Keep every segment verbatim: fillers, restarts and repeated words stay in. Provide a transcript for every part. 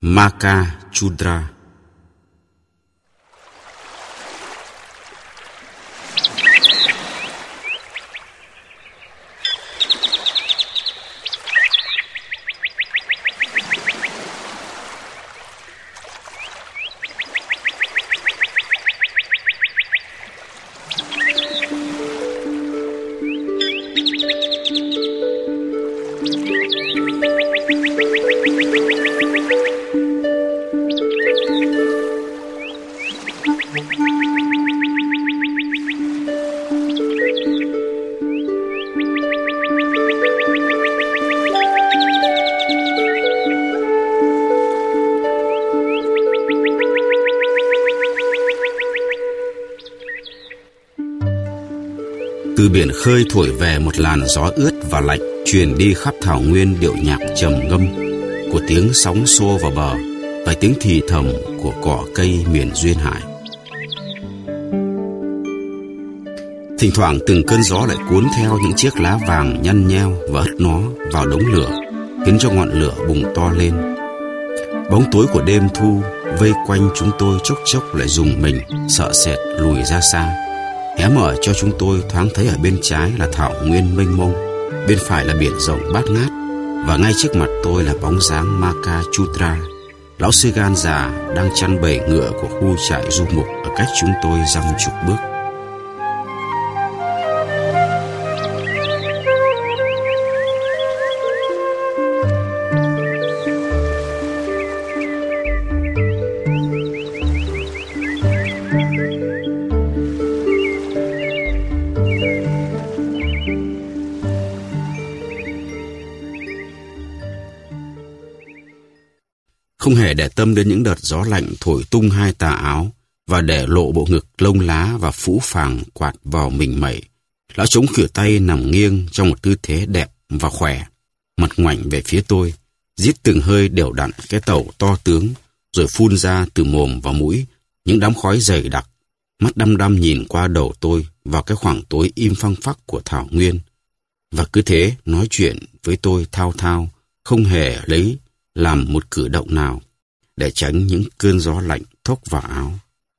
Maka Chudra. Từ biển khơi thổi về một làn gió ướt và lạnh, truyền đi khắp thảo nguyên điệu nhạc trầm ngâm của tiếng sóng xô vào bờ và tiếng thì thầm của cỏ cây miền duyên hải. Thỉnh thoảng từng cơn gió lại cuốn theo những chiếc lá vàng nhăn nheo và hất nó vào đống lửa, khiến cho ngọn lửa bùng to lên. Bóng tối của đêm thu vây quanh chúng tôi chốc chốc lại rùng mình, sợ sệt lùi ra xa. Hé mở cho chúng tôi thoáng thấy ở bên trái là thảo nguyên mênh mông, bên phải là biển rộng bát ngát, và ngay trước mặt tôi là bóng dáng Maka Chudra, lão sư gan già đang chăn bầy ngựa của khu trại du mục ở cách chúng tôi dăm chục bước. Không hề để tâm đến những đợt gió lạnh thổi tung hai tà áo và để lộ bộ ngực lông lá và phũ phàng quạt vào mình mẩy, lão chống khuỷu tay nằm nghiêng trong một tư thế đẹp và khỏe, mặt ngoảnh về phía tôi, rít từng hơi đều đặn cái tẩu to tướng, rồi phun ra từ mồm và mũi những đám khói dày đặc, mắt đăm đăm nhìn qua đầu tôi vào cái khoảng tối im phăng phắc của thảo nguyên, và cứ thế nói chuyện với tôi thao thao, không hề lấy làm một cử động nào để tránh những cơn gió lạnh thốc vào áo.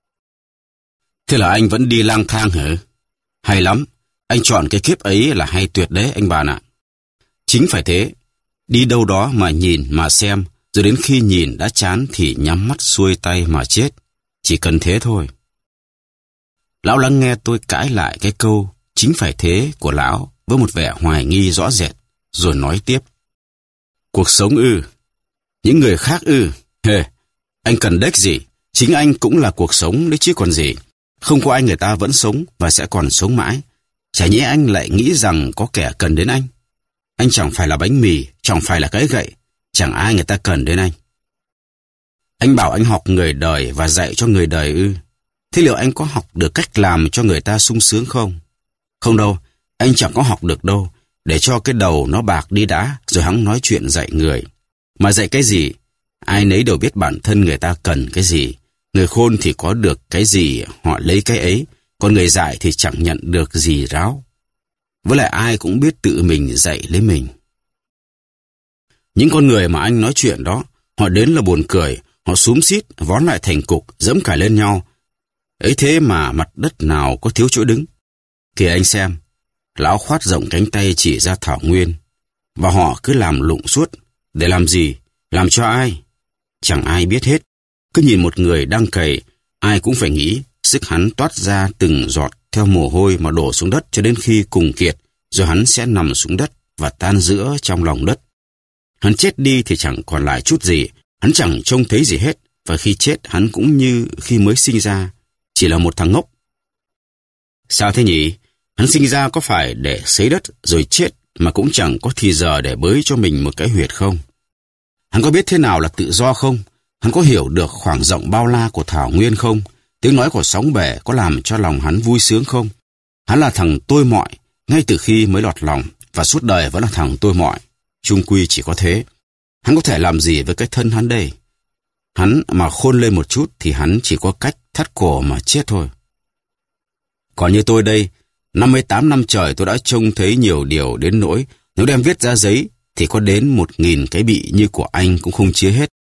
Thế là anh vẫn đi lang thang hả? Hay lắm, anh chọn cái kiếp ấy là hay tuyệt đấy anh bạn ạ. Chính phải thế, đi đâu đó mà nhìn mà xem, rồi đến khi nhìn đã chán thì nhắm mắt xuôi tay mà chết. Chỉ cần thế thôi. Lão lắng nghe tôi cãi lại cái câu chính phải thế của lão với một vẻ hoài nghi rõ rệt, rồi nói tiếp. Cuộc sống ư? Những người khác ư? Hề, anh cần đếch gì? Chính anh cũng là cuộc sống đấy chứ còn gì. Không có anh người ta vẫn sống và sẽ còn sống mãi. Chả nhẽ anh lại nghĩ rằng có kẻ cần đến anh. Anh chẳng phải là bánh mì, chẳng phải là cái gậy, chẳng ai người ta cần đến anh. Anh bảo anh học người đời và dạy cho người đời ư? Thế liệu anh có học được cách làm cho người ta sung sướng không? Không đâu, anh chẳng có học được đâu. Để cho cái đầu nó bạc đi đã, rồi hắn nói chuyện dạy người. Mà dạy cái gì? Ai nấy đều biết bản thân người ta cần cái gì. Người khôn thì có được cái gì, họ lấy cái ấy. Còn người dại thì chẳng nhận được gì ráo. Với lại ai cũng biết tự mình dạy lấy mình. Những con người mà anh nói chuyện đó, họ đến là buồn cười, họ xúm xít, vón lại thành cục, dẫm cả lên nhau. Ấy thế mà mặt đất nào có thiếu chỗ đứng. Kìa anh xem, lão khoát rộng cánh tay chỉ ra thảo nguyên. Và họ cứ làm lụng suốt. Để làm gì? Làm cho ai? Chẳng ai biết hết. Cứ nhìn một người đang cày, ai cũng phải nghĩ sức hắn toát ra từng giọt theo mồ hôi mà đổ xuống đất cho đến khi cùng kiệt, rồi hắn sẽ nằm xuống đất và tan rữa trong lòng đất. Hắn chết đi thì chẳng còn lại chút gì, hắn chẳng trông thấy gì hết, và khi chết hắn cũng như khi mới sinh ra, chỉ là một thằng ngốc. Sao thế nhỉ? Hắn sinh ra có phải để xấy đất rồi chết mà cũng chẳng có thì giờ để bới cho mình một cái huyệt không? Hắn có biết thế nào là tự do không? Hắn có hiểu được khoảng rộng bao la của thảo nguyên không? Tiếng nói của sóng bể có làm cho lòng hắn vui sướng không? Hắn là thằng tôi mọi, ngay từ khi mới lọt lòng, và suốt đời vẫn là thằng tôi mọi. Chung quy chỉ có thế. Hắn có thể làm gì với cái thân hắn đây? Hắn mà khôn lên một chút thì hắn chỉ có cách thắt cổ mà chết thôi. Còn như tôi đây, năm mươi tám năm trời tôi đã trông thấy nhiều điều đến nỗi nếu đem viết ra giấy thì có đến một nghìn cái bị như của anh cũng không chia hết.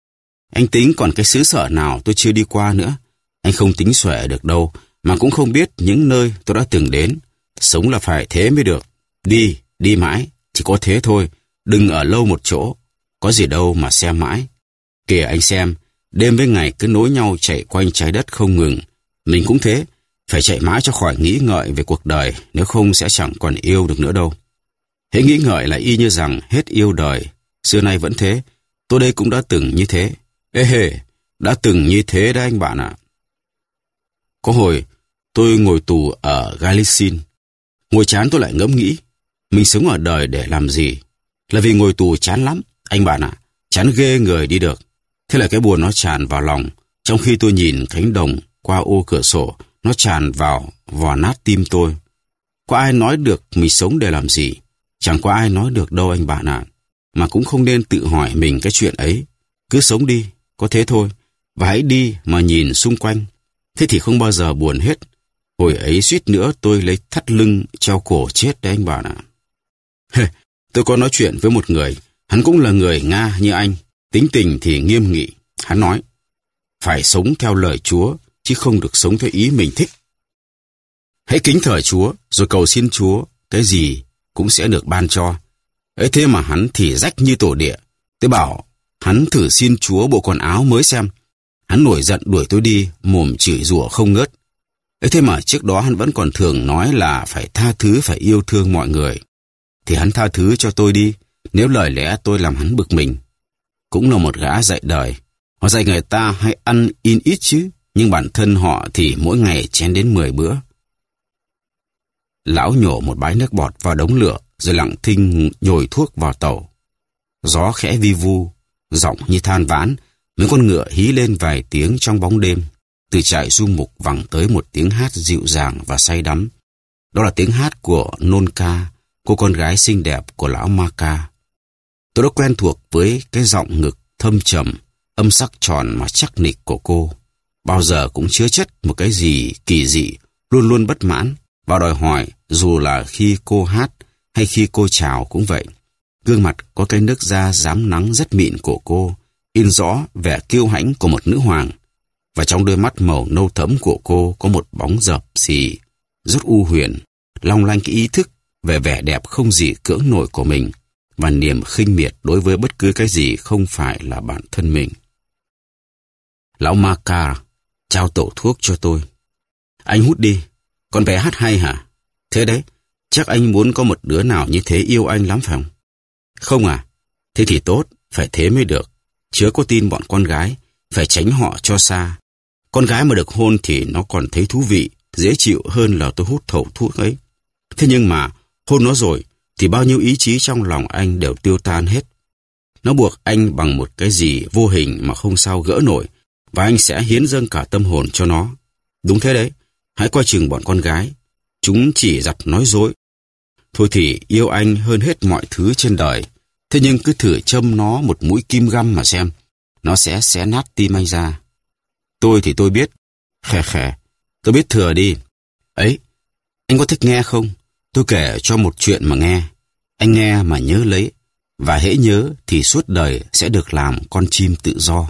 Anh tính còn cái xứ sở nào tôi chưa đi qua nữa. Anh không tính xuể được đâu, mà cũng không biết những nơi tôi đã từng đến. Sống là phải thế mới được. Đi, đi mãi, chỉ có thế thôi. Đừng ở lâu một chỗ. Có gì đâu mà xem mãi. Kìa anh xem, đêm với ngày cứ nối nhau chạy quanh trái đất không ngừng. Mình cũng thế, phải chạy mãi cho khỏi nghĩ ngợi về cuộc đời, nếu không sẽ chẳng còn yêu được nữa đâu. Hễ nghĩ ngợi là y như rằng hết yêu đời. Xưa nay vẫn thế, tôi đây cũng đã từng như thế. Ê hề, đã từng như thế đấy anh bạn ạ. Có hồi, tôi ngồi tù ở Galicin. Ngồi chán tôi lại ngẫm nghĩ, mình sống ở đời để làm gì? Là vì ngồi tù chán lắm, anh bạn ạ, chán ghê người đi được. Thế là cái buồn nó tràn vào lòng, trong khi tôi nhìn cánh đồng qua ô cửa sổ, nó tràn vào, vò nát tim tôi. Có ai nói được mình sống để làm gì? Chẳng có ai nói được đâu anh bạn ạ. Mà cũng không nên tự hỏi mình cái chuyện ấy. Cứ sống đi, có thế thôi. Và hãy đi mà nhìn xung quanh. Thế thì không bao giờ buồn hết. Hồi ấy suýt nữa tôi lấy thắt lưng treo cổ chết đấy anh bạn ạ. Tôi có nói chuyện với một người, hắn cũng là người Nga như anh, tính tình thì nghiêm nghị. Hắn nói, phải sống theo lời Chúa, chứ không được sống theo ý mình thích. Hãy kính thờ Chúa, rồi cầu xin Chúa, cái gì cũng sẽ được ban cho. Ấy thế mà hắn thì rách như tổ địa. Tôi bảo, hắn thử xin Chúa bộ quần áo mới xem. Hắn nổi giận đuổi tôi đi, mồm chửi rủa không ngớt. Ấy thế mà trước đó hắn vẫn còn thường nói là phải tha thứ, phải yêu thương mọi người. Thì hắn tha thứ cho tôi đi, nếu lời lẽ tôi làm hắn bực mình. Cũng là một gã dạy đời. Họ dạy người ta hay ăn in ít chứ, nhưng bản thân họ thì mỗi ngày chén đến mười bữa. Lão nhổ một bãi nước bọt vào đống lửa, rồi lặng thinh nhồi thuốc vào tàu. Gió khẽ vi vu, giọng như than vãn, mấy con ngựa hí lên vài tiếng trong bóng đêm. Từ trại du mục vẳng tới một tiếng hát dịu dàng và say đắm. Đó là tiếng hát của Nonka, cô con gái xinh đẹp của lão Maka. Tôi đã quen thuộc với cái giọng ngực thâm trầm, âm sắc tròn mà chắc nịch của cô. Bao giờ cũng chứa chất một cái gì kỳ dị, luôn luôn bất mãn, và đòi hỏi dù là khi cô hát hay khi cô chào cũng vậy. Gương mặt có cái nước da rám nắng rất mịn của cô, in rõ vẻ kiêu hãnh của một nữ hoàng. Và trong đôi mắt màu nâu thẫm của cô có một bóng dập xì, rất u huyền, long lanh cái ý thức về vẻ đẹp không gì cưỡng nổi của mình, và niềm khinh miệt đối với bất cứ cái gì không phải là bản thân mình. Lão Maka trao tổ thuốc cho tôi. Anh hút đi, con bé hát hay hả? Thế đấy, chắc anh muốn có một đứa nào như thế yêu anh lắm phải không? Không à? Thế thì tốt, phải thế mới được. Chớ có tin bọn con gái, phải tránh họ cho xa. Con gái mà được hôn thì nó còn thấy thú vị, dễ chịu hơn là tôi hút thẩu thuốc ấy. Thế nhưng mà, hôn nó rồi, thì bao nhiêu ý chí trong lòng anh đều tiêu tan hết. Nó buộc anh bằng một cái gì vô hình mà không sao gỡ nổi, và anh sẽ hiến dâng cả tâm hồn cho nó. Đúng thế đấy, hãy coi chừng bọn con gái. Chúng chỉ giặt nói dối. Thôi thì yêu anh hơn hết mọi thứ trên đời. Thế nhưng cứ thử châm nó một mũi kim găm mà xem. Nó sẽ xé nát tim anh ra. Tôi thì tôi biết. Khè khè, tôi biết thừa đi. Ấy, anh có thích nghe không? Tôi kể cho một chuyện mà nghe. Anh nghe mà nhớ lấy. Và hễ nhớ thì suốt đời sẽ được làm con chim tự do.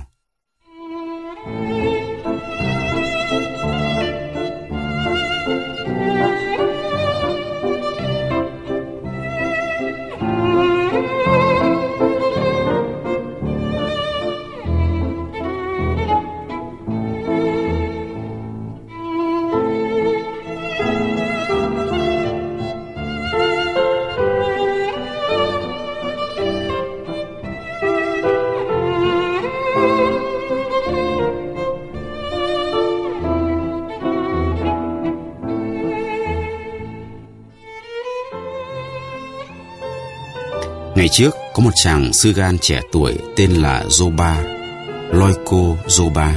Ngày trước, có một chàng sư gan trẻ tuổi tên là Zoba, Loiko Zoba.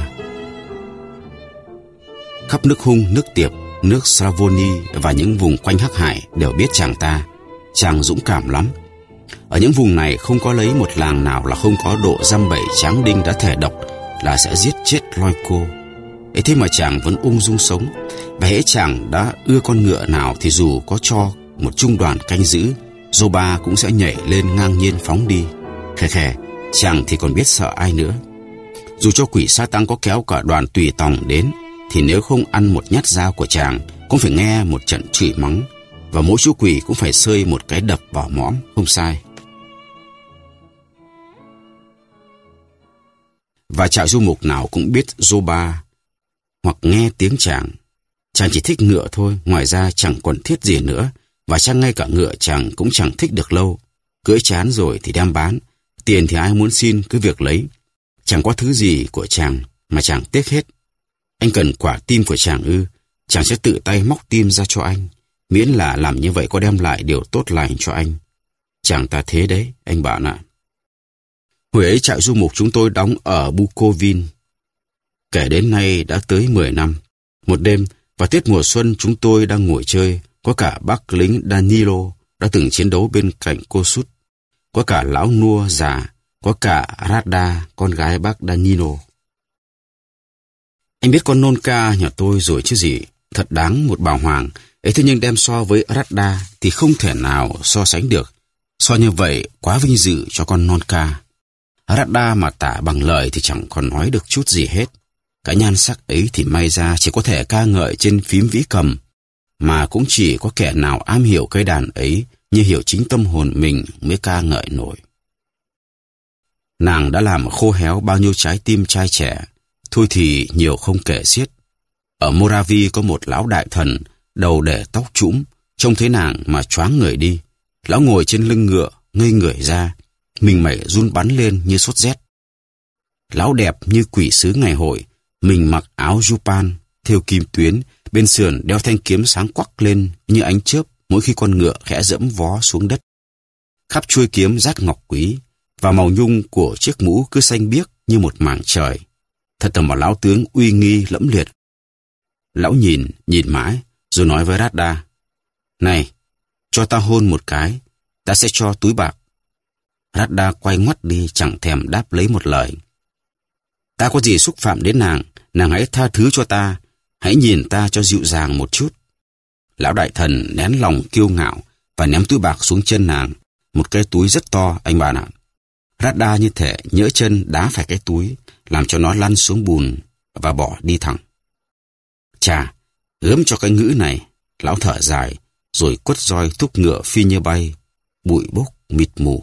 Khắp nước Hung, nước Tiệp, nước Slavoni và những vùng quanh Hắc Hải đều biết chàng ta. Chàng dũng cảm lắm. Ở những vùng này không có lấy một làng nào là không có độ dăm bảy tráng đinh đã thề độc là sẽ giết chết Loiko. Ấy thế mà chàng vẫn ung dung sống. Và hễ chàng đã ưa con ngựa nào thì dù có cho một trung đoàn canh giữ, Zoba cũng sẽ nhảy lên ngang nhiên phóng đi. Khè khè, chàng thì còn biết sợ ai nữa. Dù cho quỷ sa tăng có kéo cả đoàn tùy tòng đến, thì nếu không ăn một nhát dao của chàng, cũng phải nghe một trận chửi mắng, và mỗi chú quỷ cũng phải sơi một cái đập vào mõm, không sai. Và trại du mục nào cũng biết Zoba, hoặc nghe tiếng chàng. Chàng chỉ thích ngựa thôi, ngoài ra chẳng còn thiết gì nữa, và chắc ngay cả ngựa chàng cũng chẳng thích được lâu. Cưỡi chán rồi thì đem bán, tiền thì ai muốn xin cứ việc lấy. Chẳng có thứ gì của chàng mà chàng tiếc hết. Anh cần quả tim của chàng ư, chàng sẽ tự tay móc tim ra cho anh, miễn là làm như vậy có đem lại điều tốt lành cho anh. Chàng ta thế đấy, anh bạn ạ. Hồi ấy trại du mục chúng tôi đóng ở Bukovin. Kể đến nay đã tới mười năm. Một đêm, vào tiết mùa xuân chúng tôi đang ngồi chơi, có cả bác lính Danilo đã từng chiến đấu bên cạnh Kossuth, có cả lão Nua già, có cả Rada, con gái bác Danilo. Anh biết con Nonka nhà tôi rồi chứ gì, thật đáng một bà hoàng. Ấy thế nhưng đem so với Rada thì không thể nào so sánh được. So như vậy quá vinh dự cho con Nonka. Rada mà tả bằng lời thì chẳng còn nói được chút gì hết. Cái nhan sắc ấy thì may ra chỉ có thể ca ngợi trên phím vĩ cầm, mà cũng chỉ có kẻ nào am hiểu cây đàn ấy như hiểu chính tâm hồn mình mới ca ngợi nổi. Nàng đã làm khô héo bao nhiêu trái tim trai trẻ, thôi thì nhiều không kể xiết. Ở Moravi có một lão đại thần, đầu để tóc trũm, trông thấy nàng mà choáng người đi. Lão ngồi trên lưng ngựa, ngây người ra, mình mẩy run bắn lên như sốt rét. Lão đẹp như quỷ sứ ngày hội, mình mặc áo jupan, thêu kim tuyến, bên sườn đeo thanh kiếm sáng quắc lên như ánh chớp mỗi khi con ngựa khẽ dẫm vó xuống đất. Khắp chuôi kiếm rát ngọc quý, và màu nhung của chiếc mũ cứ xanh biếc như một mảng trời. Thật là một lão tướng uy nghi lẫm liệt. Lão nhìn, nhìn mãi, rồi nói với Rada: "Này, cho ta hôn một cái, ta sẽ cho túi bạc." Rada quay ngoắt đi, chẳng thèm đáp lấy một lời. "Ta có gì xúc phạm đến nàng, nàng hãy tha thứ cho ta, hãy nhìn ta cho dịu dàng một chút." Lão đại thần nén lòng kiêu ngạo và ném túi bạc xuống chân nàng, một cái túi rất to, anh bạn ạ. Rada như thể nhỡ chân đá phải cái túi, làm cho nó lăn xuống bùn và bỏ đi thẳng. Chà, gớm cho cái ngữ này, lão thở dài, rồi quất roi thúc ngựa phi như bay, bụi bốc mịt mù.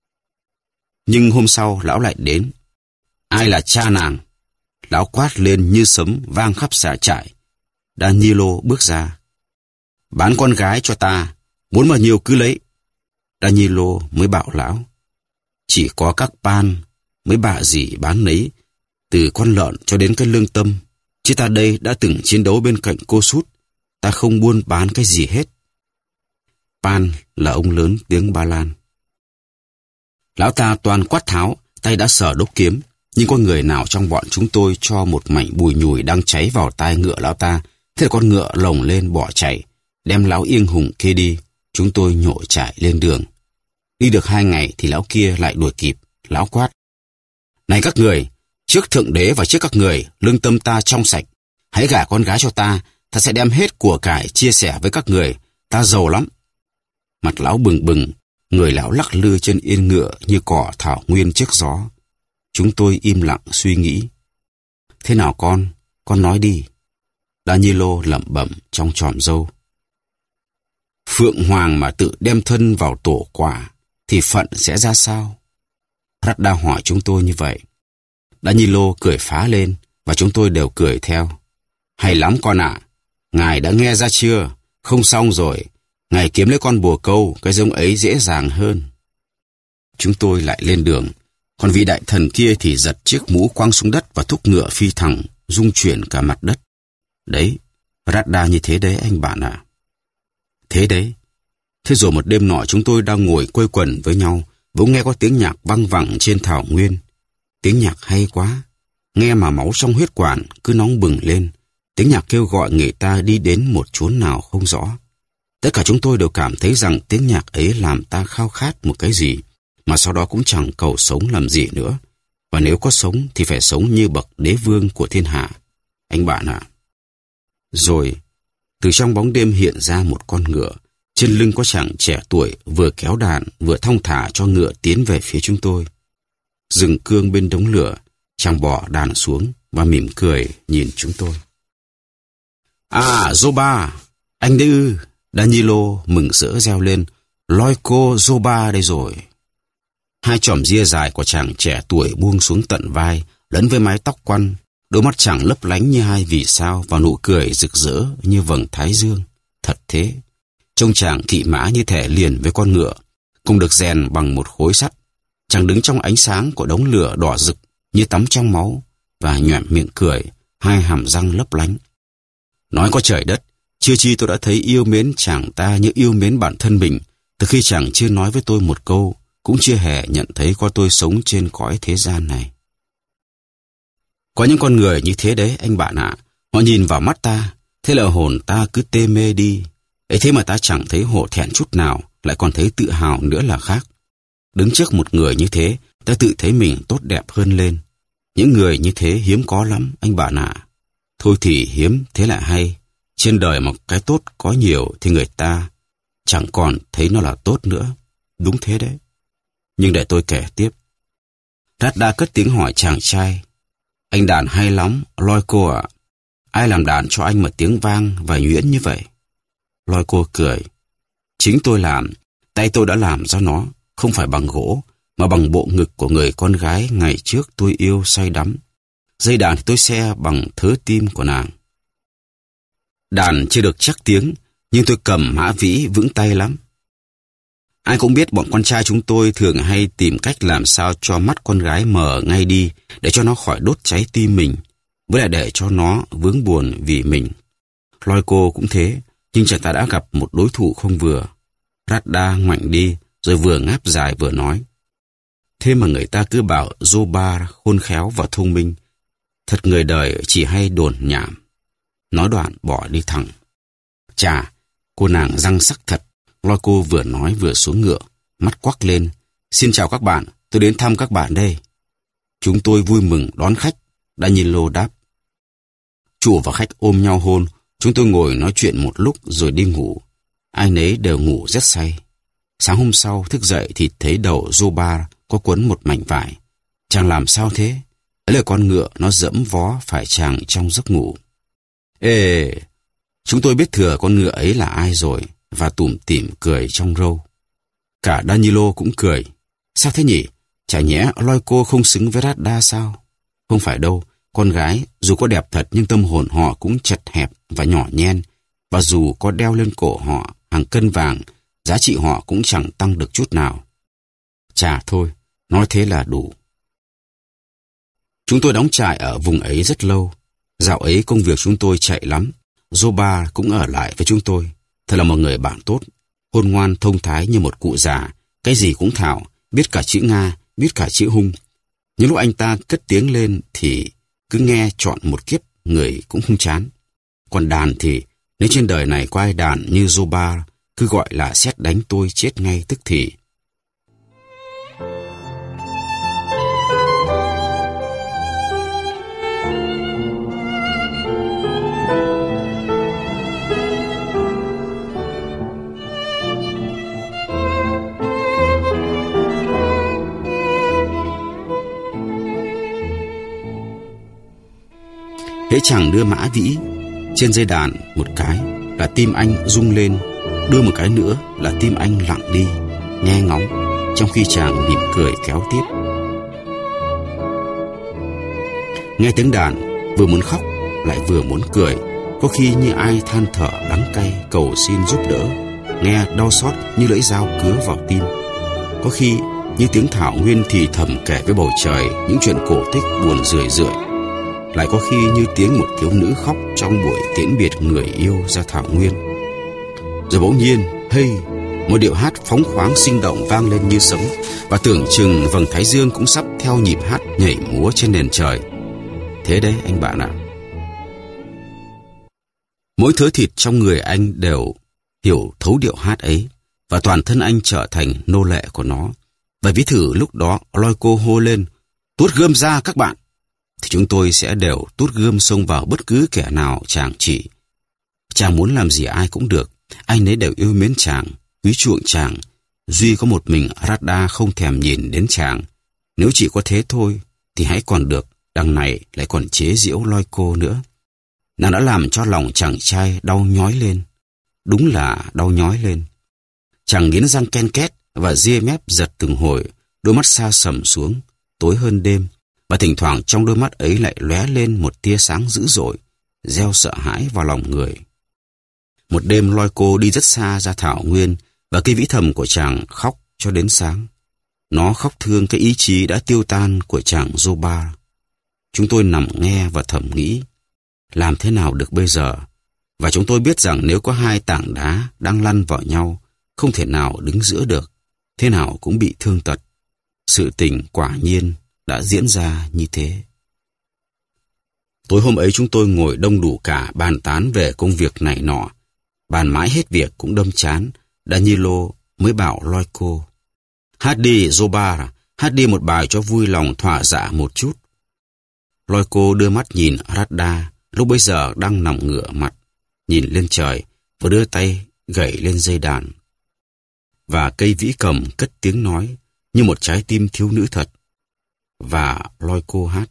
Nhưng hôm sau lão lại đến. Ai là cha nàng? Lão quát lên như sấm vang khắp xã trại. Danilo bước ra. Bán con gái cho ta, muốn bao nhiêu cứ lấy. Danilo mới bảo lão. Chỉ có các pan mới bạ gì bán nấy, từ con lợn cho đến cái lương tâm. Chứ ta đây đã từng chiến đấu bên cạnh Kossuth, ta không buôn bán cái gì hết. Pan là ông lớn tiếng Ba Lan. Lão ta toàn quát tháo, tay đã sờ đốc kiếm, nhưng có người nào trong bọn chúng tôi cho một mảnh bùi nhùi đang cháy vào tai ngựa lão ta. Thế là con ngựa lồng lên bỏ chạy, đem lão Yên Hùng kia đi. Chúng tôi nhổ chạy lên đường. Đi được hai ngày thì lão kia lại đuổi kịp. Lão quát: Này các người, trước Thượng Đế và trước các người, lương tâm ta trong sạch. Hãy gả con gái cho ta, ta sẽ đem hết của cải chia sẻ với các người. Ta giàu lắm. Mặt lão bừng bừng, người lão lắc lư trên yên ngựa như cỏ thảo nguyên trước gió. Chúng tôi im lặng suy nghĩ. Thế nào con? Con nói đi. Danilo lẩm bẩm trong tròm râu. Phượng Hoàng mà tự đem thân vào tổ quả thì phận sẽ ra sao? Rada hỏi chúng tôi như vậy. Danilo cười phá lên và chúng tôi đều cười theo. Hay lắm con ạ. À. Ngài đã nghe ra chưa? Không xong rồi. Ngài kiếm lấy con bồ câu, cái giống ấy dễ dàng hơn. Chúng tôi lại lên đường. Còn vị đại thần kia thì giật chiếc mũ quăng xuống đất và thúc ngựa phi thẳng, rung chuyển cả mặt đất. Đấy, Rada như thế đấy anh bạn ạ. À. Thế đấy. Thế rồi một đêm nọ chúng tôi đang ngồi quây quần với nhau, bỗng nghe có tiếng nhạc văng vẳng trên thảo nguyên. Tiếng nhạc hay quá, nghe mà máu trong huyết quản cứ nóng bừng lên. Tiếng nhạc kêu gọi người ta đi đến một chốn nào không rõ. Tất cả chúng tôi đều cảm thấy rằng tiếng nhạc ấy làm ta khao khát một cái gì, mà sau đó cũng chẳng cầu sống làm gì nữa. Và nếu có sống thì phải sống như bậc đế vương của thiên hạ. Anh bạn ạ. À. Rồi, từ trong bóng đêm hiện ra một con ngựa. Trên lưng có chàng trẻ tuổi vừa kéo đàn vừa thong thả cho ngựa tiến về phía chúng tôi. Dừng cương bên đống lửa, Chàng bỏ đàn xuống và mỉm cười nhìn chúng tôi. À, Zoba, anh đấy ư? Danilo mừng rỡ reo lên. Loiko Zoba đây rồi. Hai chòm ria dài của chàng trẻ tuổi buông xuống tận vai, lẫn với mái tóc quăn, đôi mắt chàng lấp lánh như hai vì sao và nụ cười rực rỡ như vầng thái dương. Thật thế, trông chàng thị mã như thể liền với con ngựa, cùng được rèn bằng một khối sắt. Chàng đứng trong ánh sáng của đống lửa đỏ rực như tắm trong máu và nhoẻn miệng cười, hai hàm răng lấp lánh. Nói có trời đất, chưa chi tôi đã thấy yêu mến chàng ta như yêu mến bản thân mình, từ khi chàng chưa nói với tôi một câu, cũng chưa hề nhận thấy có tôi sống trên cõi thế gian này. Có những con người như thế đấy anh bạn ạ, họ nhìn vào mắt ta, thế là hồn ta cứ tê mê đi. Ấy thế mà ta chẳng thấy hổ thẹn chút nào, lại còn thấy tự hào nữa là khác. Đứng trước một người như thế, ta tự thấy mình tốt đẹp hơn lên. Những người như thế hiếm có lắm anh bạn ạ. Thôi thì hiếm thế lại hay. Trên đời một cái tốt có nhiều thì người ta chẳng còn thấy nó là tốt nữa. Đúng thế đấy. Nhưng để tôi kể tiếp. Radda cất tiếng hỏi chàng trai. Anh đàn hay lắm, Loiko ạ. Ai làm đàn cho anh một tiếng vang và nhuyễn như vậy? Loiko cười. Chính tôi làm, tay tôi đã làm ra nó, không phải bằng gỗ, mà bằng bộ ngực của người con gái ngày trước tôi yêu say đắm. Dây đàn thì tôi xe bằng thớ tim của nàng. Đàn chưa được chắc tiếng, nhưng tôi cầm mã vĩ vững tay lắm. Ai cũng biết bọn con trai chúng tôi thường hay tìm cách làm sao cho mắt con gái mờ ngay đi để cho nó khỏi đốt cháy tim mình, với lại để cho nó vướng buồn vì mình. Loiko cũng thế, nhưng chàng ta đã gặp một đối thủ không vừa. Radda ngoảnh đi, rồi vừa ngáp dài vừa nói. Thế mà người ta cứ bảo Zoba khôn khéo và thông minh. Thật người đời chỉ hay đồn nhảm. Nói đoạn bỏ đi thẳng. Chà, cô nàng răng sắc thật. Loiko vừa nói vừa xuống ngựa, mắt quắc lên. Xin chào các bạn, tôi đến thăm các bạn đây. Chúng tôi vui mừng đón khách, Danilo đáp. Chủ và khách ôm nhau hôn, chúng tôi ngồi nói chuyện một lúc rồi đi ngủ. Ai nấy đều ngủ rất say. Sáng hôm sau thức dậy thì thấy đầu Zoba có quấn một mảnh vải. Chàng làm sao thế? Đấy là con ngựa nó dẫm vó phải chàng trong giấc ngủ. Ê, chúng tôi biết thừa con ngựa ấy là ai rồi, và tủm tỉm cười trong râu. Cả Danilo cũng cười. Sao thế nhỉ? Chả nhẽ Loiko không xứng với Radda sao? Không phải đâu, con gái dù có đẹp thật nhưng tâm hồn họ cũng chật hẹp và nhỏ nhen, và dù có đeo lên cổ họ hàng cân vàng, giá trị họ cũng chẳng tăng được chút nào. Chà thôi, nói thế là đủ. Chúng tôi đóng trại ở vùng ấy rất lâu. Dạo ấy công việc chúng tôi chạy lắm. Zoba cũng ở lại với chúng tôi. Thật là một người bạn tốt, khôn ngoan thông thái như một cụ già, cái gì cũng thạo, biết cả chữ Nga, biết cả chữ Hung. Những lúc anh ta cất tiếng lên thì cứ nghe chọn một kiếp người cũng không chán. Còn đàn thì nếu trên đời này có ai đàn như Zoba, cứ gọi là sét đánh tôi chết ngay tức thì. Hễ chàng đưa mã vĩ, trên dây đàn một cái là tim anh rung lên, đưa một cái nữa là tim anh lặng đi, nghe ngóng, trong khi chàng mỉm cười kéo tiếp. Nghe tiếng đàn, vừa muốn khóc, lại vừa muốn cười, có khi như ai than thở đắng cay cầu xin giúp đỡ, nghe đau xót như lưỡi dao cứa vào tim. Có khi như tiếng thảo nguyên thì thầm kể với bầu trời những chuyện cổ tích buồn rười rượi. Lại có khi như tiếng một thiếu nữ khóc trong buổi tiễn biệt người yêu ra thảo nguyên. Rồi bỗng nhiên, hey, một điệu hát phóng khoáng sinh động vang lên như sấm, và tưởng chừng vầng thái dương cũng sắp theo nhịp hát nhảy múa trên nền trời. Thế đấy anh bạn ạ. Mỗi thớ thịt trong người anh đều hiểu thấu điệu hát ấy, và toàn thân anh trở thành nô lệ của nó. Và ví thử lúc đó Loiko hô lên, tuốt gươm ra các bạn, thì chúng tôi sẽ đều tuốt gươm xông vào bất cứ kẻ nào chàng chỉ. Chàng muốn làm gì ai cũng được, anh ấy đều yêu mến chàng, quý chuộng chàng. Duy có một mình Radda không thèm nhìn đến chàng. Nếu chỉ có thế thôi thì hãy còn được, đằng này lại còn chế giễu loi cô nữa. Nàng đã làm cho lòng chàng trai đau nhói lên. Đúng là đau nhói lên. Chàng nghiến răng ken két và ria mép giật từng hồi, đôi mắt xa sầm xuống, tối hơn đêm, và thỉnh thoảng trong đôi mắt ấy lại lóe lên một tia sáng dữ dội, gieo sợ hãi vào lòng người. Một đêm loi cô đi rất xa ra thảo nguyên, và cây vĩ thầm của chàng khóc cho đến sáng. Nó khóc thương cái ý chí đã tiêu tan của chàng Zobar. Chúng tôi nằm nghe và thầm nghĩ, làm thế nào được bây giờ? Và chúng tôi biết rằng nếu có hai tảng đá đang lăn vào nhau, không thể nào đứng giữa được, thế nào cũng bị thương tật. Sự tình quả nhiên đã diễn ra như thế. Tối hôm ấy chúng tôi ngồi đông đủ cả bàn tán về công việc này nọ. Bàn mãi hết việc cũng đâm chán, Danilo mới bảo loi cô: hát đi Zobar, hát đi một bài cho vui lòng thỏa dạ một chút. Loi cô đưa mắt nhìn Radda, lúc bấy giờ đang nằm ngửa mặt, nhìn lên trời và đưa tay gảy lên dây đàn. Và cây vĩ cầm cất tiếng nói như một trái tim thiếu nữ thật. Và loi cô hát: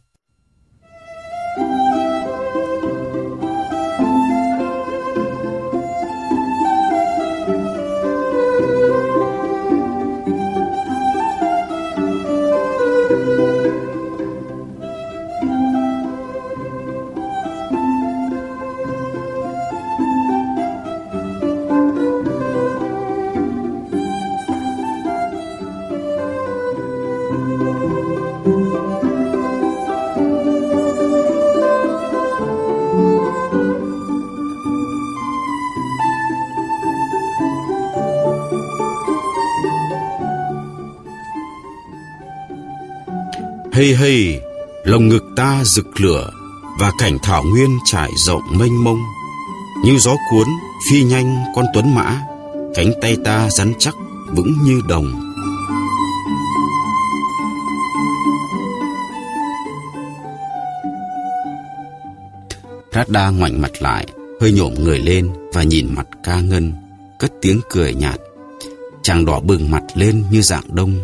Hây hây, lồng ngực ta rực lửa và cảnh thảo nguyên trải rộng mênh mông. Như gió cuốn, phi nhanh con tuấn mã, cánh tay ta rắn chắc, vững như đồng. Radda ngoảnh mặt lại, hơi nhổm người lên và nhìn mặt Ca Ngân, cất tiếng cười nhạt. Chàng đỏ bừng mặt lên như dạng đông.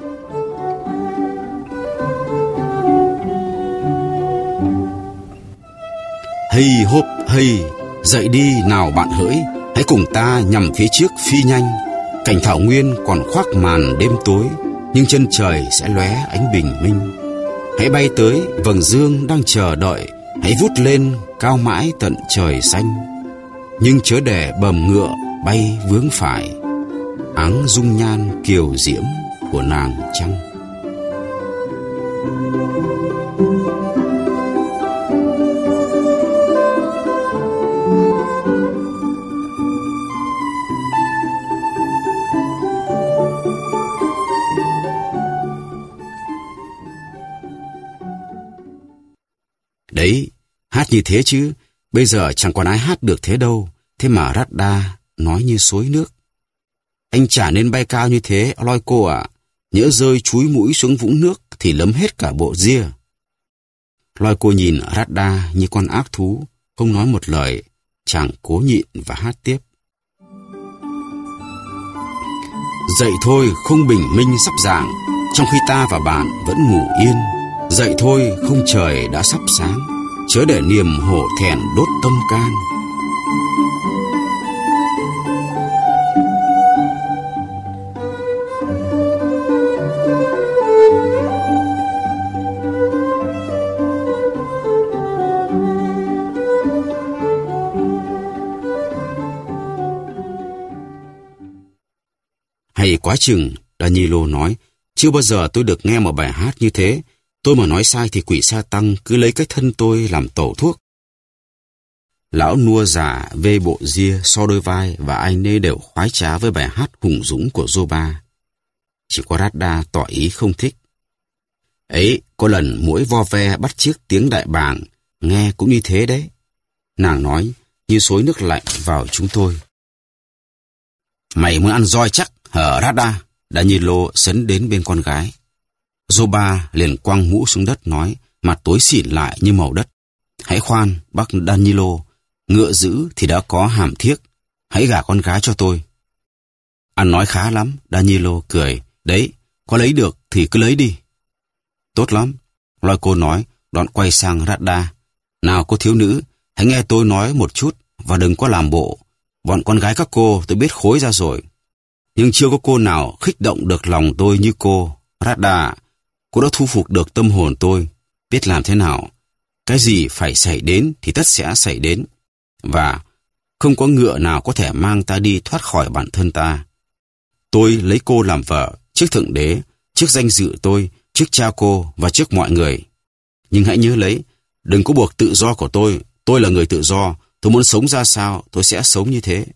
Hây hốp hây, dậy đi nào bạn hỡi, hãy cùng ta nhằm phía trước phi nhanh. Cảnh thảo nguyên còn khoác màn đêm tối, nhưng chân trời sẽ lóe ánh bình minh. Hãy bay tới, vầng dương đang chờ đợi, hãy vút lên cao mãi tận trời xanh. Nhưng chớ để bầm ngựa bay vướng phải, áng dung nhan kiều diễm của nàng chăng. Đấy, hát như thế chứ, bây giờ chẳng còn ai hát được thế đâu. Thế mà Radda nói như xối nước. Anh chả nên bay cao như thế, loi cô ạ. Nhỡ rơi chúi mũi xuống vũng nước thì lấm hết cả bộ ria. Loi cô nhìn Radda như con ác thú, không nói một lời. Chàng cố nhịn và hát tiếp. Dậy thôi, không bình minh sắp rạng, trong khi ta và bạn vẫn ngủ yên. Dậy thôi, không trời đã sắp sáng, chớ để niềm hổ thẹn đốt tâm can. Hay quá chừng, Danilo nói, chưa bao giờ tôi được nghe một bài hát như thế. Tôi mà nói sai thì quỷ sa tăng cứ lấy cái thân tôi làm tẩu thuốc. Lão nua già vê bộ ria so đôi vai và anh ấy đều khoái trá với bài hát hùng dũng của Zoba. Chỉ có Radda tỏ ý không thích. Ấy, có lần mỗi vo ve bắt chiếc tiếng đại bàng, nghe cũng như thế đấy. Nàng nói như xối nước lạnh vào chúng tôi. Mày muốn ăn roi chắc, hở Radda? Danilo sấn đến bên con gái. Zoba liền quăng mũ xuống đất nói, mặt tối xỉn lại như màu đất. Hãy khoan, bác Danilo, ngựa dữ thì đã có hàm thiếc, hãy gả con gái cho tôi. Anh nói khá lắm, Danilo cười. Đấy, có lấy được thì cứ lấy đi. Tốt lắm, loi cô nói, đoạn quay sang Radha. Nào cô thiếu nữ, hãy nghe tôi nói một chút và đừng có làm bộ. Bọn con gái các cô tôi biết khối ra rồi. Nhưng chưa có cô nào khích động được lòng tôi như cô. Radha, cô đã thu phục được tâm hồn tôi. Biết làm thế nào. Cái gì phải xảy đến thì tất sẽ xảy đến. Và không có ngựa nào có thể mang ta đi thoát khỏi bản thân ta. Tôi lấy cô làm vợ, trước Thượng Đế, trước danh dự tôi, trước cha cô và trước mọi người. Nhưng hãy nhớ lấy, đừng có buộc tự do của tôi. Tôi là người tự do, tôi muốn sống ra sao, tôi sẽ sống như thế.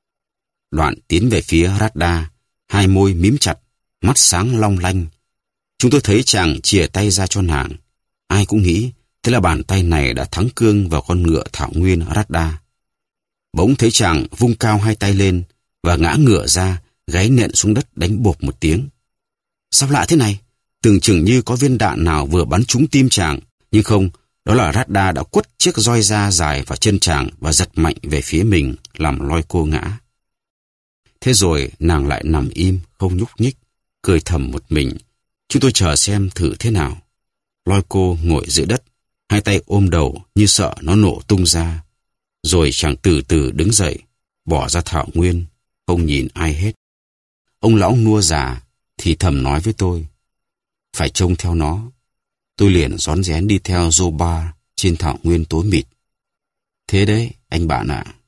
Đoạn tiến về phía Radha, hai môi mím chặt, mắt sáng long lanh. Chúng tôi thấy chàng chìa tay ra cho nàng. Ai cũng nghĩ, thế là bàn tay này đã thắng cương vào con ngựa thảo nguyên Radha. Bỗng thấy chàng vung cao hai tay lên và ngã ngựa ra, gáy nện xuống đất đánh bộp một tiếng. Sao lạ thế này? Tưởng chừng như có viên đạn nào vừa bắn trúng tim chàng, nhưng không, đó là Radha đã quất chiếc roi da dài vào chân chàng và giật mạnh về phía mình, làm loi cô ngã. Thế rồi nàng lại nằm im, không nhúc nhích, cười thầm một mình. Chúng tôi chờ xem thử thế nào. Loi cô ngồi dưới đất, hai tay ôm đầu như sợ nó nổ tung ra. Rồi chàng từ từ đứng dậy, bỏ ra thảo nguyên, không nhìn ai hết. Ông lão nua già thì thầm nói với tôi, phải trông theo nó. Tôi liền rón rén đi theo Zoba trên thảo nguyên tối mịt. Thế đấy, anh bạn ạ. À.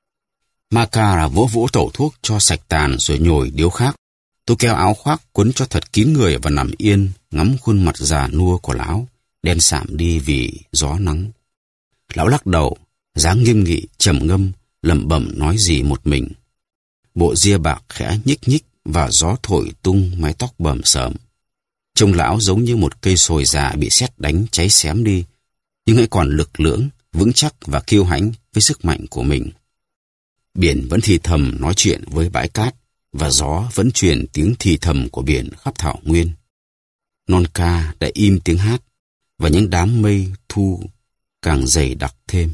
Makara vỗ vỗ tẩu thuốc cho sạch tàn rồi nhồi điếu khác. Tôi kéo áo khoác quấn cho thật kín người và nằm yên, ngắm khuôn mặt già nua của lão, đen sạm đi vì gió nắng. Lão lắc đầu, dáng nghiêm nghị, trầm ngâm, lẩm bẩm nói gì một mình. Bộ ria bạc khẽ nhích nhích và gió thổi tung mái tóc bờm sờm. Trông lão giống như một cây sồi già bị sét đánh cháy xém đi, nhưng hãy còn lực lưỡng, vững chắc và kiêu hãnh với sức mạnh của mình. Biển vẫn thì thầm nói chuyện với bãi cát, và gió vẫn truyền tiếng thì thầm của biển khắp thảo nguyên. Non ca đã im tiếng hát, và những đám mây thu càng dày đặc thêm.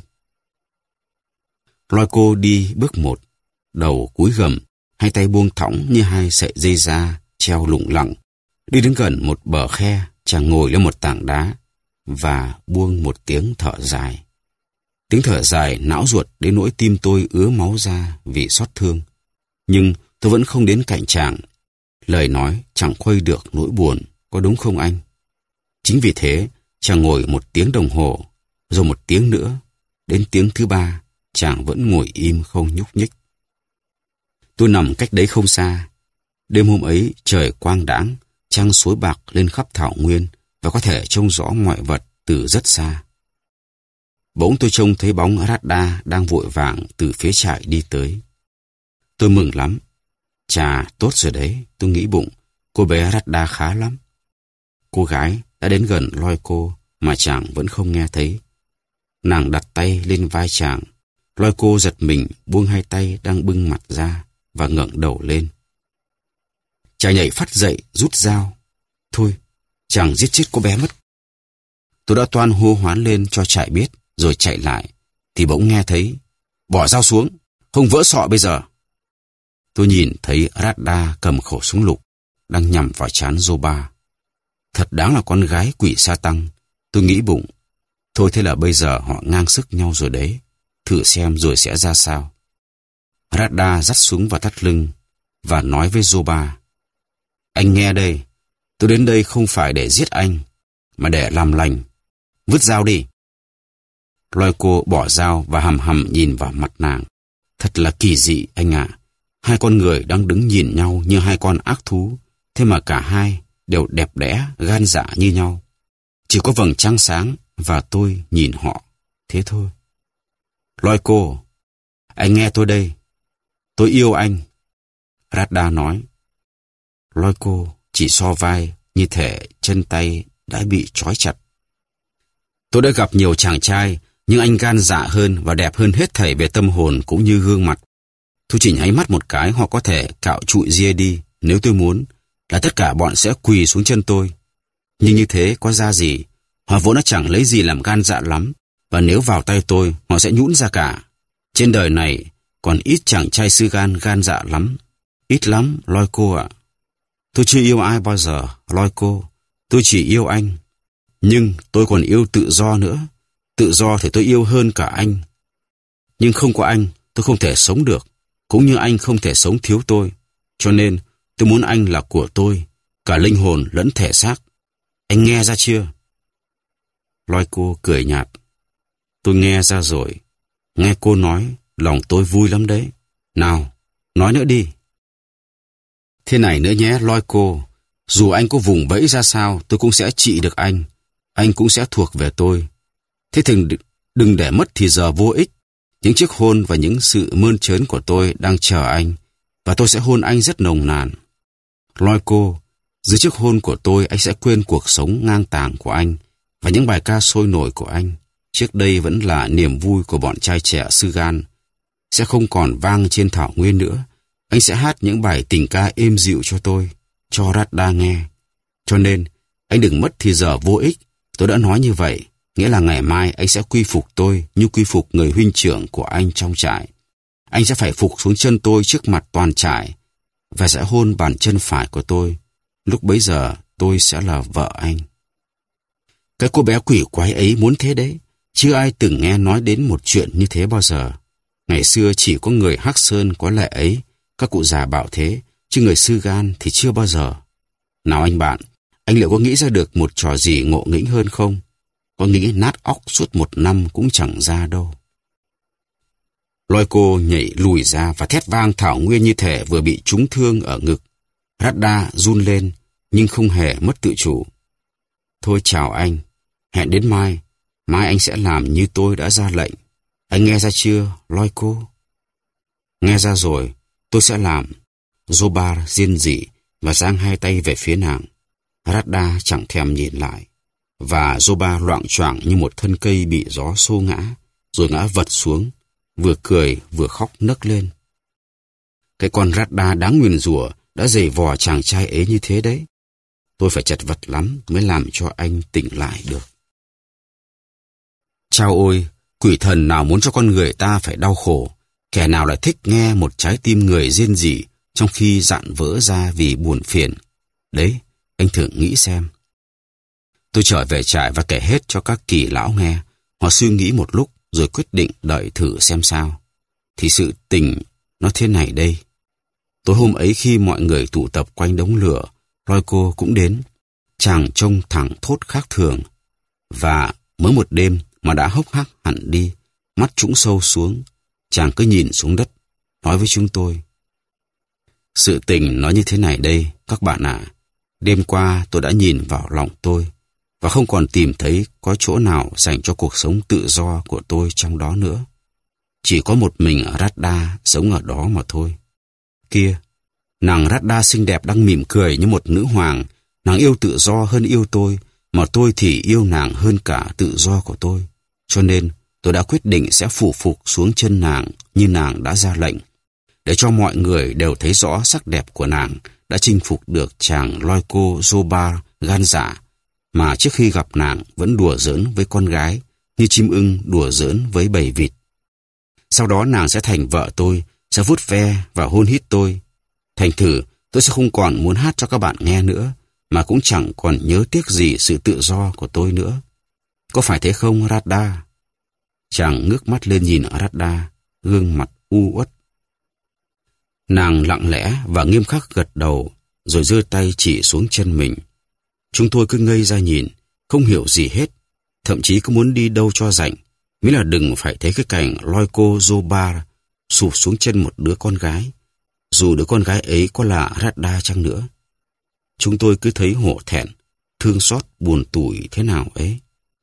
Loi cô đi bước một, đầu cúi gầm, hai tay buông thõng như hai sợi dây da treo lủng lẳng. Đi đến gần một bờ khe, chàng ngồi lên một tảng đá và buông một tiếng thở dài. Tiếng thở dài não ruột đến nỗi tim tôi ứa máu ra vì xót thương. Nhưng tôi vẫn không đến cạnh chàng. Lời nói chẳng khuây được nỗi buồn, có đúng không anh? Chính vì thế, chàng ngồi một tiếng đồng hồ, rồi một tiếng nữa. Đến tiếng thứ ba, chàng vẫn ngồi im không nhúc nhích. Tôi nằm cách đấy không xa. Đêm hôm ấy trời quang đãng, trăng suối bạc lên khắp thảo nguyên và có thể trông rõ mọi vật từ rất xa. Bỗng tôi trông thấy bóng Radha đang vội vàng từ phía trại đi tới. Tôi mừng lắm. Chà, tốt rồi đấy, tôi nghĩ bụng, cô bé Radha khá lắm. Cô gái đã đến gần Loi cô mà chàng vẫn không nghe thấy. Nàng đặt tay lên vai chàng. Loi cô giật mình buông hai tay đang bưng mặt ra và ngẩng đầu lên. Chàng nhảy phắt dậy rút dao. Thôi, chàng giết chết cô bé mất. Tôi đã toan hô hoán lên cho trại biết rồi chạy lại thì bỗng nghe thấy bỏ dao xuống, không vỡ sọ bây giờ. Tôi nhìn thấy Radha cầm khẩu súng lục đang nhắm vào trán Zoba. Thật đáng là con gái quỷ sa tăng. Tôi nghĩ bụng, thôi thế là bây giờ họ ngang sức nhau rồi đấy. Thử xem rồi sẽ ra sao. Radha dắt súng vào thắt lưng và nói với Zoba, anh nghe đây, tôi đến đây không phải để giết anh, mà để làm lành. Vứt dao đi. Loi cô bỏ dao và hầm hầm nhìn vào mặt nàng. Thật là kỳ dị anh ạ. À. Hai con người đang đứng nhìn nhau như hai con ác thú, thế mà cả hai đều đẹp đẽ, gan dạ như nhau. Chỉ có vầng trăng sáng và tôi nhìn họ, thế thôi. Loi cô, anh nghe tôi đây. Tôi yêu anh. Radha nói. Loi cô chỉ so vai như thể chân tay đã bị trói chặt. Tôi đã gặp nhiều chàng trai, nhưng anh gan dạ hơn và đẹp hơn hết thảy về tâm hồn cũng như gương mặt. Tôi chỉ nháy mắt một cái họ có thể cạo trụi ria đi. Nếu tôi muốn, là tất cả bọn sẽ quỳ xuống chân tôi. Nhưng như thế có ra gì? Họ vốn đã chẳng lấy gì làm gan dạ lắm. Và nếu vào tay tôi, họ sẽ nhũn ra cả. Trên đời này, còn ít chàng trai sư gan gan dạ lắm. Ít lắm, Loi cô ạ. Tôi chưa yêu ai bao giờ, Loi cô. Tôi chỉ yêu anh. Nhưng tôi còn yêu tự do nữa. Tự do thì tôi yêu hơn cả anh. Nhưng không có anh, tôi không thể sống được. Cũng như anh không thể sống thiếu tôi. Cho nên, tôi muốn anh là của tôi, cả linh hồn lẫn thể xác. Anh nghe ra chưa? Loiko cười nhạt. Tôi nghe ra rồi. Nghe cô nói, lòng tôi vui lắm đấy. Nào, nói nữa đi. Thế này nữa nhé, Loiko. Dù anh có vùng vẫy ra sao, tôi cũng sẽ trị được anh. Anh cũng sẽ thuộc về tôi. Thế thì đừng để mất thì giờ vô ích. Những chiếc hôn và những sự mơn trớn của tôi đang chờ anh. Và tôi sẽ hôn anh rất nồng nàn. Loiko, dưới chiếc hôn của tôi, anh sẽ quên cuộc sống ngang tàng của anh và những bài ca sôi nổi của anh. Trước đây vẫn là niềm vui của bọn trai trẻ Sugan. Sẽ không còn vang trên thảo nguyên nữa. Anh sẽ hát những bài tình ca êm dịu cho tôi, cho Radha nghe. Cho nên, anh đừng mất thì giờ vô ích. Tôi đã nói như vậy, nghĩa là ngày mai anh sẽ quy phục tôi như quy phục người huynh trưởng của anh trong trại. Anh sẽ phải phục xuống chân tôi trước mặt toàn trại và sẽ hôn bàn chân phải của tôi. Lúc bấy giờ tôi sẽ là vợ anh. Cái cô bé quỷ quái ấy muốn thế đấy. Chưa ai từng nghe nói đến một chuyện như thế bao giờ. Ngày xưa chỉ có người Hắc Sơn có lệ ấy. Các cụ già bảo thế, chứ người Sugan thì chưa bao giờ. Nào anh bạn, anh liệu có nghĩ ra được một trò gì ngộ nghĩnh hơn không? Có nghĩ nát óc suốt một năm cũng chẳng ra đâu. Loiko nhảy lùi ra và thét vang thảo nguyên như thể vừa bị trúng thương ở ngực. Radha run lên, nhưng không hề mất tự chủ. Thôi chào anh, hẹn đến mai. Mai anh sẽ làm như tôi đã ra lệnh. Anh nghe ra chưa, Loiko? Nghe ra rồi, tôi sẽ làm. Zobar riêng rỉ và giang hai tay về phía nàng. Radha chẳng thèm nhìn lại. Và Zobar loạng choạng như một thân cây bị gió xô ngã, rồi ngã vật xuống, vừa cười vừa khóc nấc lên. Cái con Radha đáng nguyền rủa đã giày vò chàng trai ấy như thế đấy. Tôi phải chật vật lắm mới làm cho anh tỉnh lại được. Chao ôi, quỷ thần nào muốn cho con người ta phải đau khổ, kẻ nào lại thích nghe một trái tim người rên rỉ trong khi dạn vỡ ra vì buồn phiền. Đấy, anh thử nghĩ xem. Tôi trở về trại và kể hết cho các kỳ lão nghe. Họ suy nghĩ một lúc rồi quyết định đợi thử xem sao. Thì sự tình nó thế này đây. Tối hôm ấy khi mọi người tụ tập quanh đống lửa, Loiko cũng đến. Chàng trông thẳng thốt khác thường. Và mới một đêm mà đã hốc hác hẳn đi, mắt trũng sâu xuống. Chàng cứ nhìn xuống đất, nói với chúng tôi. Sự tình nó như thế này đây, các bạn ạ. À. Đêm qua tôi đã nhìn vào lòng tôi và không còn tìm thấy có chỗ nào dành cho cuộc sống tự do của tôi trong đó nữa. Chỉ có một mình Radha sống ở đó mà thôi. Kia, nàng Radha xinh đẹp đang mỉm cười như một nữ hoàng. Nàng yêu tự do hơn yêu tôi, mà tôi thì yêu nàng hơn cả tự do của tôi. Cho nên tôi đã quyết định sẽ phủ phục xuống chân nàng như nàng đã ra lệnh, để cho mọi người đều thấy rõ sắc đẹp của nàng đã chinh phục được chàng Loiko Zobar gan dạ, mà trước khi gặp nàng vẫn đùa giỡn với con gái như chim ưng đùa giỡn với bầy vịt. Sau đó nàng sẽ thành vợ tôi, sẽ vuốt ve và hôn hít tôi. Thành thử tôi sẽ không còn muốn hát cho các bạn nghe nữa, mà cũng chẳng còn nhớ tiếc gì sự tự do của tôi nữa. Có phải thế không, Radha? Chàng ngước mắt lên nhìn Radha, gương mặt u uất. Nàng lặng lẽ và nghiêm khắc gật đầu, rồi giơ tay chỉ xuống chân mình. Chúng tôi cứ ngây ra nhìn, không hiểu gì hết, thậm chí cứ muốn đi đâu cho rảnh, miễn là đừng phải thấy cái cảnh Loiko Zobar sụp xuống chân một đứa con gái, dù đứa con gái ấy có là Radha chăng nữa. Chúng tôi cứ thấy hổ thẹn, thương xót buồn tủi thế nào ấy.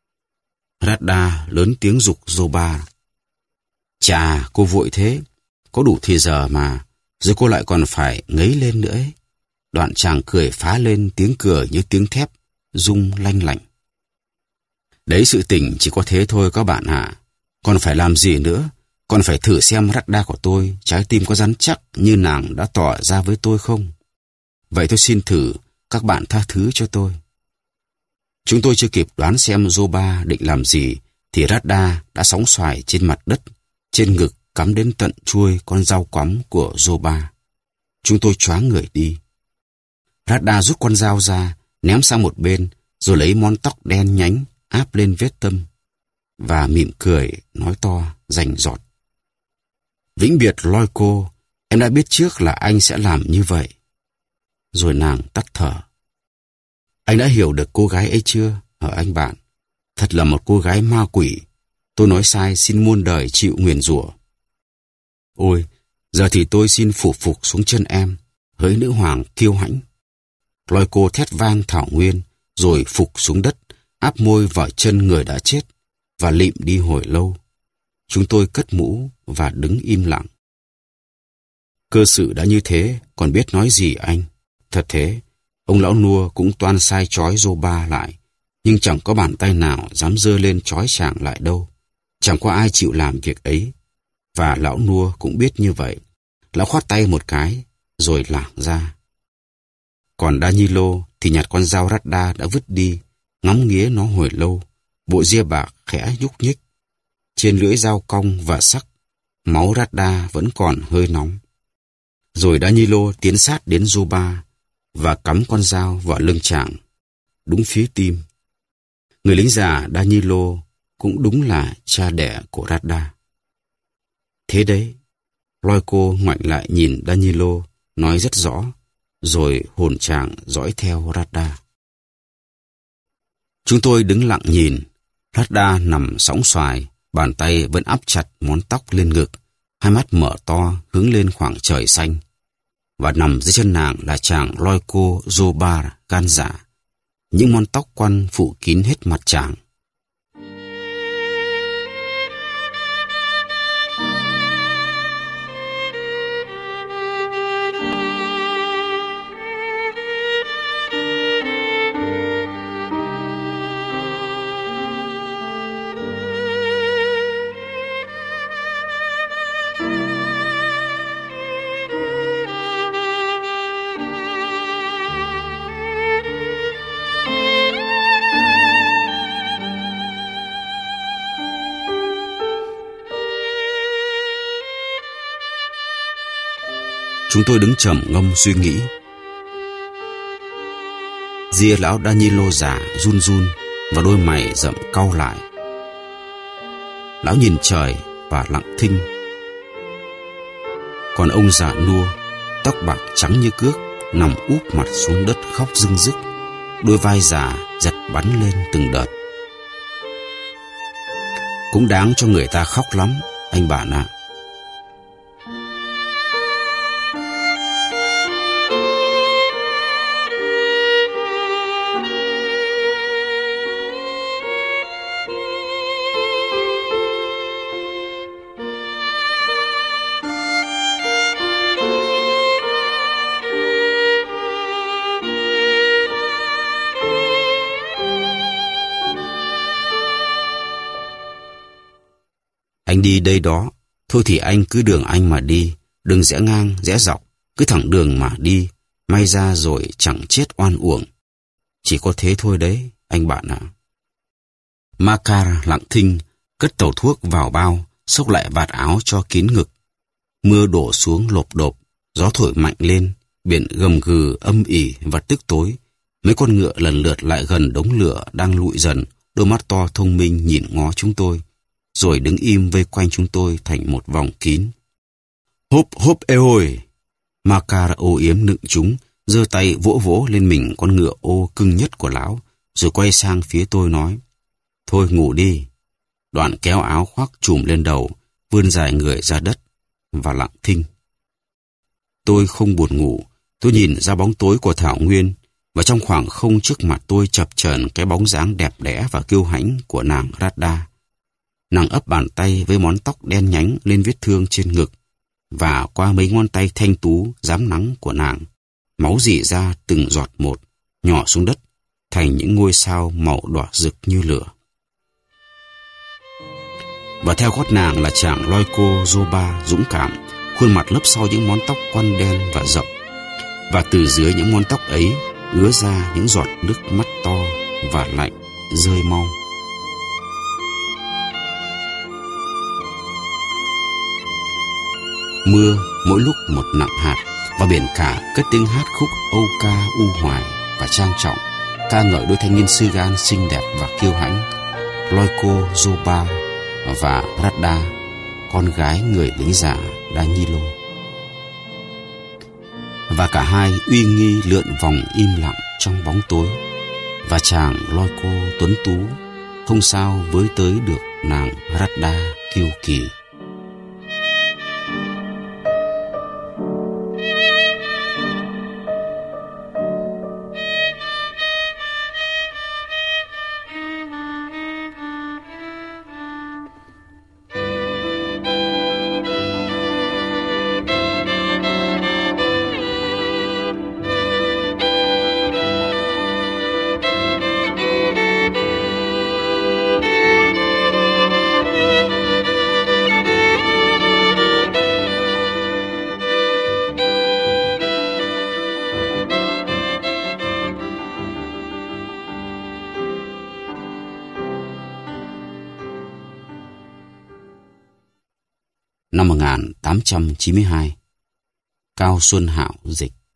Radha lớn tiếng giục Zobar. Chà, cô vội thế, có đủ thì giờ mà, rồi cô lại còn phải ngấy lên nữa ấy. Đoạn chàng cười phá lên tiếng cười như tiếng thép, rung lanh lảnh. Đấy, sự tình chỉ có thế thôi các bạn ạ. Còn phải làm gì nữa? Còn phải thử xem Radha của tôi, trái tim có rắn chắc như nàng đã tỏ ra với tôi không? Vậy tôi xin thử, các bạn tha thứ cho tôi. Chúng tôi chưa kịp đoán xem Zobar định làm gì, thì Radha đã sóng xoài trên mặt đất, trên ngực cắm đến tận chuôi con dao quắm của Zobar. Chúng tôi choáng người đi. Radha rút con dao ra, ném sang một bên, rồi lấy món tóc đen nhánh áp lên vết tâm, và mỉm cười, nói to, rành rọt. Vĩnh biệt Loico, em đã biết trước là anh sẽ làm như vậy. Rồi nàng tắt thở. Anh đã hiểu được cô gái ấy chưa, hả anh bạn? Thật là một cô gái ma quỷ. Tôi nói sai, xin muôn đời chịu nguyền rủa. Ôi, giờ thì tôi xin phủ phục xuống chân em, hỡi nữ hoàng kiêu hãnh. Loico thét vang thảo nguyên, rồi phục xuống đất, áp môi vào chân người đã chết, và lịm đi hồi lâu. Chúng tôi cất mũ và đứng im lặng. Cơ sự đã như thế, còn biết nói gì anh? Thật thế, ông lão nua cũng toan sai trói Zoba lại, nhưng chẳng có bàn tay nào dám giơ lên trói chàng lại đâu. Chẳng có ai chịu làm việc ấy. Và lão nua cũng biết như vậy. Lão khoát tay một cái, rồi lảng ra. Còn Danilo thì nhặt con dao Radda đã vứt đi, ngắm nghía nó hồi lâu, bộ ria bạc khẽ nhúc nhích. Trên lưỡi dao cong và sắc, máu Radda vẫn còn hơi nóng. Rồi Danilo tiến sát đến Zoba và cắm con dao vào lưng chàng, đúng phía tim. Người lính già Danilo cũng đúng là cha đẻ của Radda. Thế đấy, Loico ngoảnh lại nhìn Danilo, nói rất rõ, rồi hồn chàng dõi theo Radda. Chúng tôi đứng lặng nhìn. Radda nằm sõng xoài, bàn tay vẫn áp chặt món tóc lên ngực, hai mắt mở to hướng lên khoảng trời xanh. Và nằm dưới chân nàng là chàng Loico Zoba gan dạ. Những món tóc quăn phủ kín hết mặt chàng. Chúng tôi đứng trầm ngâm suy nghĩ. Ria lão Danilo già run run và đôi mày rậm cau lại. Lão nhìn trời và lặng thinh. Còn ông già nua, tóc bạc trắng như cước, nằm úp mặt xuống đất khóc rưng rức. Đôi vai già giật bắn lên từng đợt. Cũng đáng cho người ta khóc lắm, anh bạn ạ. Anh đi đây đó, thôi thì anh cứ đường anh mà đi, đừng rẽ ngang, rẽ dọc, cứ thẳng đường mà đi, may ra rồi chẳng chết oan uổng. Chỉ có thế thôi đấy, anh bạn ạ. Makar lặng thinh, cất tàu thuốc vào bao, xốc lại vạt áo cho kín ngực. Mưa đổ xuống lộp độp, gió thổi mạnh lên, biển gầm gừ âm ỉ và tức tối. Mấy con ngựa lần lượt lại gần đống lửa đang lụi dần, đôi mắt to thông minh nhìn ngó chúng tôi, rồi đứng im vây quanh chúng tôi thành một vòng kín. Hốp hốp ê ôi! Makar ô yếm nựng chúng, giơ tay vỗ vỗ lên mình con ngựa ô cưng nhất của lão, rồi quay sang phía tôi nói, thôi ngủ đi. Đoạn kéo áo khoác trùm lên đầu, vươn dài người ra đất, và lặng thinh. Tôi không buồn ngủ, tôi nhìn ra bóng tối của thảo nguyên, và trong khoảng không trước mặt tôi chập chờn cái bóng dáng đẹp đẽ và kiêu hãnh của nàng Radda. Nàng ấp bàn tay với món tóc đen nhánh lên vết thương trên ngực, và qua mấy ngón tay thanh tú rám nắng của nàng, máu rỉ ra từng giọt một, nhỏ xuống đất, thành những ngôi sao màu đỏ rực như lửa. Và theo gót nàng là chàng Loico Zoba dũng cảm, khuôn mặt lấp sau những món tóc quăn đen và rậm, và từ dưới những món tóc ấy ứa ra những giọt nước mắt to và lạnh rơi mau. Mưa mỗi lúc một nặng hạt, và biển cả cất tiếng hát khúc âu ca u hoài và trang trọng. ca ngợi đôi thanh niên sư gan xinh đẹp và kiêu hãnh, Loiko Zoba và Radha, con gái người lính giả Danilo. Và cả hai uy nghi lượn vòng im lặng trong bóng tối, và chàng Loiko tuấn tú không sao với tới được nàng Radha kiêu kỳ. Năm một nghìn tám trăm chín mươi hai, Cao Xuân Hạo dịch.